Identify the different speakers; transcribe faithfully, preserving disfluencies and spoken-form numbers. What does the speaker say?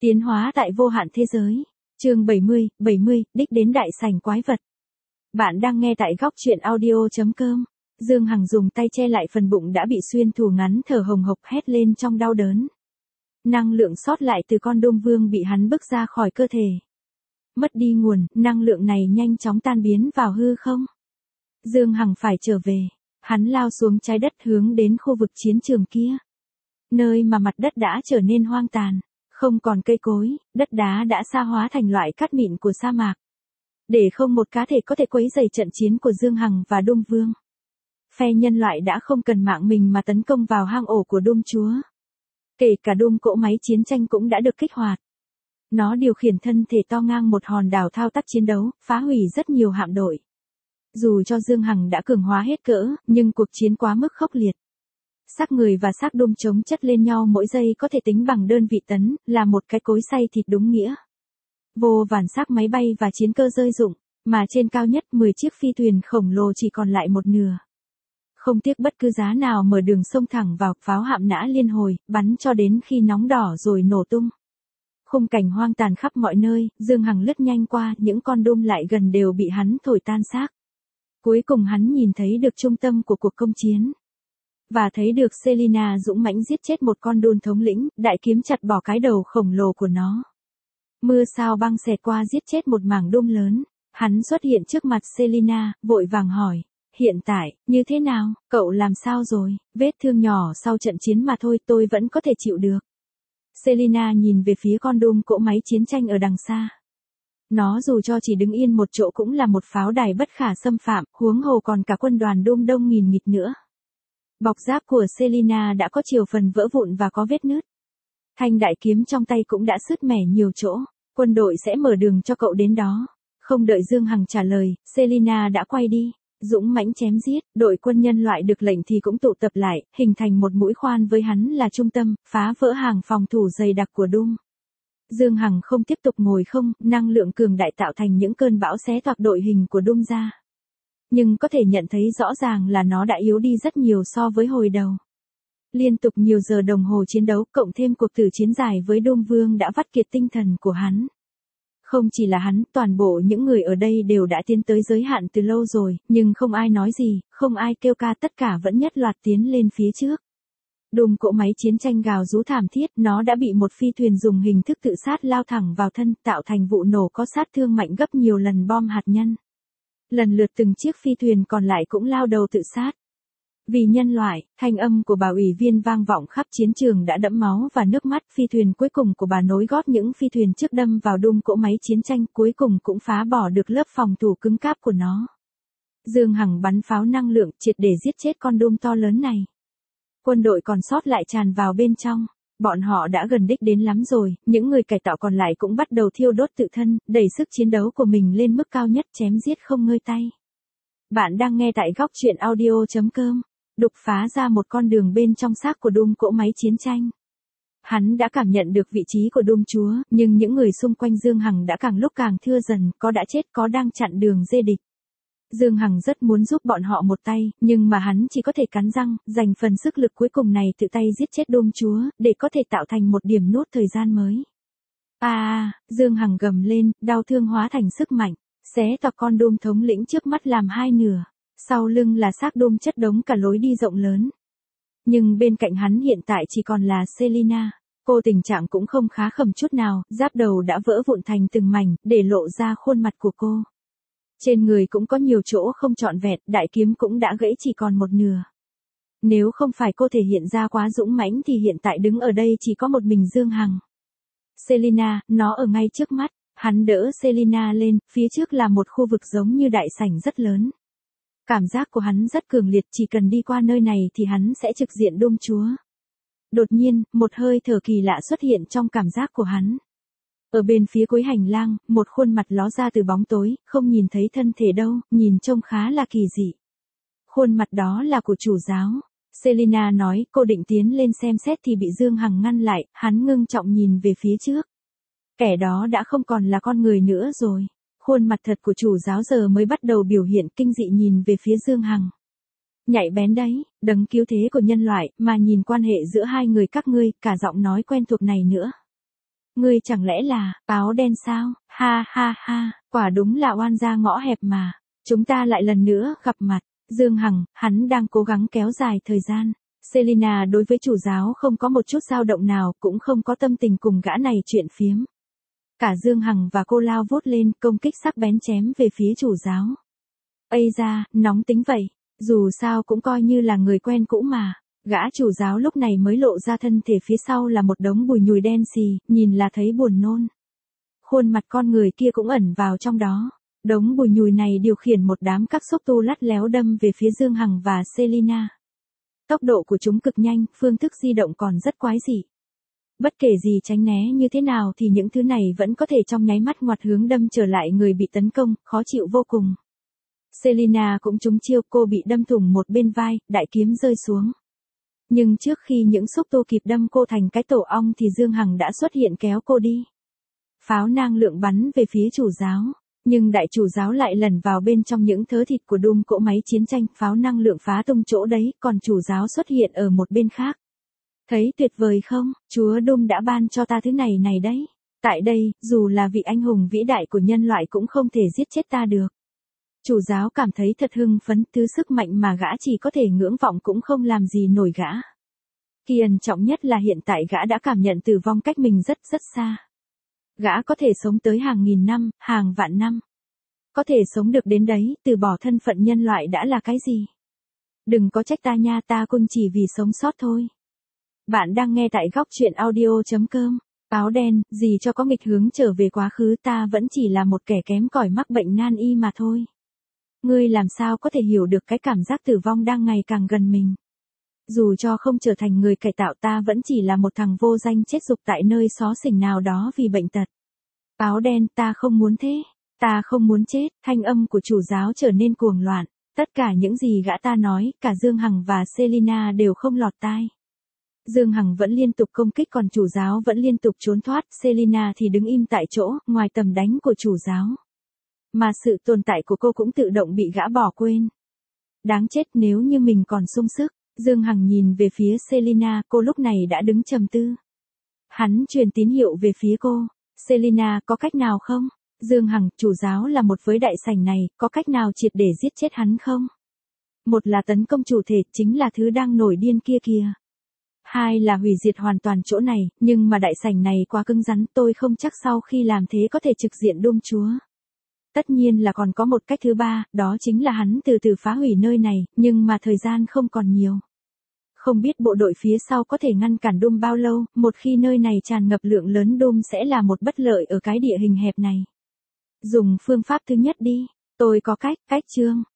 Speaker 1: Tiến hóa tại vô hạn thế giới. Chương bảy mươi, bảy mươi, đích đến đại sảnh quái vật. Bạn đang nghe tại góc truyện audio chấm com. Dương Hằng dùng tay che lại phần bụng đã bị xuyên thủng ngắn, thở hồng hộc hét lên trong đau đớn. Năng lượng sót lại từ con Đôm Vương bị hắn bức ra khỏi cơ thể. Mất đi nguồn, năng lượng này nhanh chóng tan biến vào hư không. Dương Hằng phải trở về. Hắn lao xuống trái đất hướng đến khu vực chiến trường kia. Nơi mà mặt đất đã trở nên hoang tàn. Không còn cây cối, đất đá đã sa hóa thành loại cát mịn của sa mạc. Để không một cá thể có thể quấy rầy trận chiến của Dương Hằng và Đôm Vương. Phe nhân loại đã không cần mạng mình mà tấn công vào hang ổ của Đôm Chúa. Kể cả Đôm cỗ máy chiến tranh cũng đã được kích hoạt. Nó điều khiển thân thể to ngang một hòn đảo thao tác chiến đấu, phá hủy rất nhiều hạm đội. Dù cho Dương Hằng đã cường hóa hết cỡ, nhưng cuộc chiến quá mức khốc liệt. Xác người và xác Đôm chống chất lên nhau mỗi giây có thể tính bằng đơn vị tấn, là một cái cối xay thịt đúng nghĩa. Vô vàn xác máy bay và chiến cơ rơi rụng, mà trên cao nhất mười chiếc phi thuyền khổng lồ chỉ còn lại một nửa. Không tiếc bất cứ giá nào mở đường sông thẳng vào, pháo hạm nã liên hồi, bắn cho đến khi nóng đỏ rồi nổ tung. Khung cảnh hoang tàn khắp mọi nơi, Dương Hằng lướt nhanh qua, những con Đôm lại gần đều bị hắn thổi tan xác. Cuối cùng hắn nhìn thấy được trung tâm của cuộc công chiến. Và thấy được Selina dũng mãnh giết chết một con Đôn thống lĩnh, đại kiếm chặt bỏ cái đầu khổng lồ của nó. Mưa sao băng xẹt qua giết chết một mảng Đôm lớn. Hắn xuất hiện trước mặt Selina, vội vàng hỏi. Hiện tại, như thế nào, cậu làm sao rồi? Vết thương nhỏ sau trận chiến mà thôi, tôi vẫn có thể chịu được. Selina nhìn về phía con Đôm cỗ máy chiến tranh ở đằng xa. Nó dù cho chỉ đứng yên một chỗ cũng là một pháo đài bất khả xâm phạm, huống hồ còn cả quân đoàn Đôm đông nghìn nghịt nữa. Bọc giáp của Selina đã có chiều phần vỡ vụn và có vết nứt. Thanh đại kiếm trong tay cũng đã sứt mẻ nhiều chỗ. Quân đội sẽ mở đường cho cậu đến đó. Không đợi Dương Hằng trả lời, Selina đã quay đi. Dũng mãnh chém giết, đội quân nhân loại được lệnh thì cũng tụ tập lại, hình thành một mũi khoan với hắn là trung tâm, phá vỡ hàng phòng thủ dày đặc của Đôm. Dương Hằng không tiếp tục ngồi không, năng lượng cường đại tạo thành những cơn bão xé toạc đội hình của Đôm ra. Nhưng có thể nhận thấy rõ ràng là nó đã yếu đi rất nhiều so với hồi đầu. Liên tục nhiều giờ đồng hồ chiến đấu, cộng thêm cuộc tử chiến dài với Đôm Vương đã vắt kiệt tinh thần của hắn. Không chỉ là hắn, toàn bộ những người ở đây đều đã tiến tới giới hạn từ lâu rồi, nhưng không ai nói gì, không ai kêu ca, tất cả vẫn nhất loạt tiến lên phía trước. Đôm cỗ máy chiến tranh gào rú thảm thiết, nó đã bị một phi thuyền dùng hình thức tự sát lao thẳng vào thân, tạo thành vụ nổ có sát thương mạnh gấp nhiều lần bom hạt nhân. Lần lượt từng chiếc phi thuyền còn lại cũng lao đầu tự sát. Vì nhân loại, thanh âm của bà ủy viên vang vọng khắp chiến trường đã đẫm máu và nước mắt. Phi thuyền cuối cùng của bà nối gót những phi thuyền trước đâm vào Đôm cỗ máy chiến tranh, cuối cùng cũng phá bỏ được lớp phòng thủ cứng cáp của nó. Dương Hằng bắn pháo năng lượng triệt để giết chết con Đôm to lớn này. Quân đội còn sót lại tràn vào bên trong. Bọn họ đã gần đích đến lắm rồi, những người cải tạo còn lại cũng bắt đầu thiêu đốt tự thân, đẩy sức chiến đấu của mình lên mức cao nhất, chém giết không ngơi tay. Bạn đang nghe tại góc truyện audio chấm com. Đục phá ra một con đường bên trong xác của Đôm cỗ máy chiến tranh. Hắn đã cảm nhận được vị trí của Đôm Chúa, nhưng những người xung quanh Dương Hằng đã càng lúc càng thưa dần, có đã chết có đang chặn đường dê địch. Dương Hằng rất muốn giúp bọn họ một tay, nhưng mà hắn chỉ có thể cắn răng, dành phần sức lực cuối cùng này tự tay giết chết Đôm Chúa, để có thể tạo thành một điểm nốt thời gian mới. À, à, Dương Hằng gầm lên, đau thương hóa thành sức mạnh, xé toạc con Đôm thống lĩnh trước mắt làm hai nửa. Sau lưng là xác Đôm chất đống cả lối đi rộng lớn. Nhưng bên cạnh hắn hiện tại chỉ còn là Selina. Cô tình trạng cũng không khá khẩm chút nào, giáp đầu đã vỡ vụn thành từng mảnh, để lộ ra khuôn mặt của cô. Trên người cũng có nhiều chỗ không trọn vẹn, đại kiếm cũng đã gãy chỉ còn một nửa. Nếu không phải cô thể hiện ra quá dũng mãnh thì hiện tại đứng ở đây chỉ có một mình Dương Hằng. Selina, nó ở ngay trước mắt. Hắn đỡ Selina lên, phía trước là một khu vực giống như đại sảnh rất lớn. Cảm giác của hắn rất cường liệt, chỉ cần đi qua nơi này thì hắn sẽ trực diện Đôm Chúa. Đột nhiên, một hơi thở kỳ lạ xuất hiện trong cảm giác của hắn. Ở bên phía cuối hành lang, một khuôn mặt ló ra từ bóng tối, không nhìn thấy thân thể đâu, nhìn trông khá là kỳ dị. Khuôn mặt đó là của chủ giáo. Selina nói, cô định tiến lên xem xét thì bị Dương Hằng ngăn lại, hắn ngưng trọng nhìn về phía trước. Kẻ đó đã không còn là con người nữa rồi. Khuôn mặt thật của chủ giáo giờ mới bắt đầu biểu hiện, kinh dị nhìn về phía Dương Hằng. Nhạy bén đấy, đấng cứu thế của nhân loại, mà nhìn quan hệ giữa hai người các ngươi, cả giọng nói quen thuộc này nữa. Ngươi chẳng lẽ là, áo đen sao, ha ha ha, quả đúng là oan gia ngõ hẹp mà. Chúng ta lại lần nữa gặp mặt. Dương Hằng, hắn đang cố gắng kéo dài thời gian. Selina đối với chủ giáo không có một chút dao động nào, cũng không có tâm tình cùng gã này chuyện phiếm. Cả Dương Hằng và cô lao vút lên, công kích sắc bén chém về phía chủ giáo. Ây da, nóng tính vậy, dù sao cũng coi như là người quen cũ mà. Gã chủ giáo lúc này mới lộ ra thân thể phía sau là một đống bùi nhùi đen xì, nhìn là thấy buồn nôn. Khuôn mặt con người kia cũng ẩn vào trong đó. Đống bùi nhùi này điều khiển một đám các xúc tu lắt léo đâm về phía Dương Hằng và Selina. Tốc độ của chúng cực nhanh, phương thức di động còn rất quái dị. Bất kể gì tránh né như thế nào thì những thứ này vẫn có thể trong nháy mắt ngoặt hướng đâm trở lại người bị tấn công, khó chịu vô cùng. Selina cũng trúng chiêu, cô bị đâm thủng một bên vai, đại kiếm rơi xuống. Nhưng trước khi những xúc tu kịp đâm cô thành cái tổ ong thì Dương Hằng đã xuất hiện kéo cô đi. Pháo năng lượng bắn về phía chủ giáo. Nhưng đại chủ giáo lại lẩn vào bên trong những thớ thịt của Doom cỗ máy chiến tranh, pháo năng lượng phá tung chỗ đấy, còn chủ giáo xuất hiện ở một bên khác. Thấy tuyệt vời không, Chúa Doom đã ban cho ta thứ này này đấy. Tại đây, dù là vị anh hùng vĩ đại của nhân loại cũng không thể giết chết ta được. Chủ giáo cảm thấy thật hưng phấn, thứ sức mạnh mà gã chỉ có thể ngưỡng vọng cũng không làm gì nổi gã. Kỳ ẩn trọng nhất là hiện tại gã đã cảm nhận tử vong cách mình rất rất xa. Gã có thể sống tới hàng nghìn năm, hàng vạn năm. Có thể sống được đến đấy, từ bỏ thân phận nhân loại đã là cái gì? Đừng có trách ta nha, ta cũng chỉ vì sống sót thôi. Bạn đang nghe tại góc truyện audio chấm com. Áo đen, gì cho có nghịch hướng trở về quá khứ, ta vẫn chỉ là một kẻ kém cỏi mắc bệnh nan y mà thôi. Ngươi làm sao có thể hiểu được cái cảm giác tử vong đang ngày càng gần mình. Dù cho không trở thành người cải tạo, ta vẫn chỉ là một thằng vô danh chết dục tại nơi xó xỉnh nào đó vì bệnh tật. Áo đen, ta không muốn thế. Ta không muốn chết. Thanh âm của chủ giáo trở nên cuồng loạn. Tất cả những gì gã ta nói, cả Dương Hằng và Selina đều không lọt tai. Dương Hằng vẫn liên tục công kích, còn chủ giáo vẫn liên tục trốn thoát. Selina thì đứng im tại chỗ, ngoài tầm đánh của chủ giáo. Mà sự tồn tại của cô cũng tự động bị gã bỏ quên. Đáng chết, nếu như mình còn sung sức. Dương Hằng nhìn về phía Selina, cô lúc này đã đứng trầm tư. Hắn truyền tín hiệu về phía cô. Selina, có cách nào không? Dương Hằng, chủ giáo là một với đại sảnh này, có cách nào triệt để giết chết hắn không? Một là tấn công chủ thể, chính là thứ đang nổi điên kia kìa. Hai là hủy diệt hoàn toàn chỗ này, nhưng mà đại sảnh này quá cứng rắn, tôi không chắc sau khi làm thế có thể trực diện Đôm Chúa. Tất nhiên là còn có một cách thứ ba, đó chính là hắn từ từ phá hủy nơi này, nhưng mà thời gian không còn nhiều. Không biết bộ đội phía sau có thể ngăn cản Đôm bao lâu, một khi nơi này tràn ngập lượng lớn Đôm sẽ là một bất lợi ở cái địa hình hẹp này. Dùng phương pháp thứ nhất đi, tôi có cách, cách chương.